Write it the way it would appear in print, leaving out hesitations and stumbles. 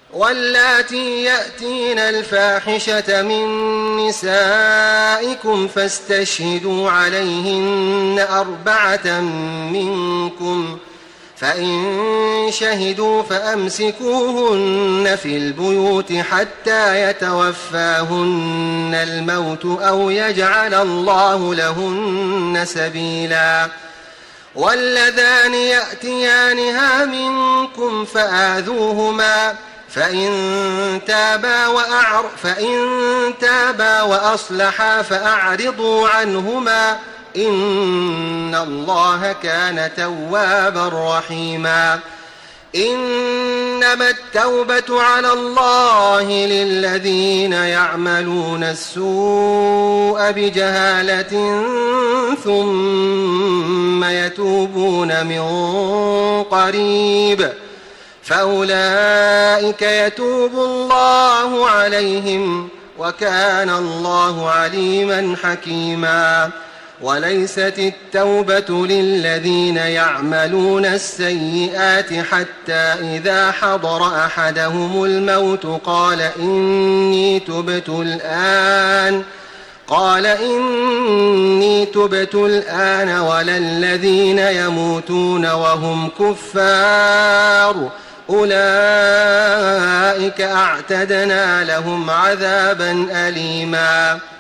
واللاتي يأتين الفاحشة من نسائكم فاستشهدوا عليهن 4 منكم، فإن شهدوا فأمسكوهن في البيوت حتى يتوفاهن الموت أو يجعل الله لهن سبيلا. واللذان يأتيانها منكم فآذوهما، فإن تابا وأصلحا فأعرضوا عنهما، إن الله كان توابا رحيما. إنما التوبة على الله للذين يعملون السوء بجهالة ثم يتوبون من قريب فأولئك يتوب الله عليهم، وكان الله عليما حكيما. وليست التوبة للذين يعملون السيئات حتى إذا حضر أحدهم الموت قال إني تبت الآن ولا الذين يموتون وهم كفار أولئك أعتدنا لهم عذابا أليما.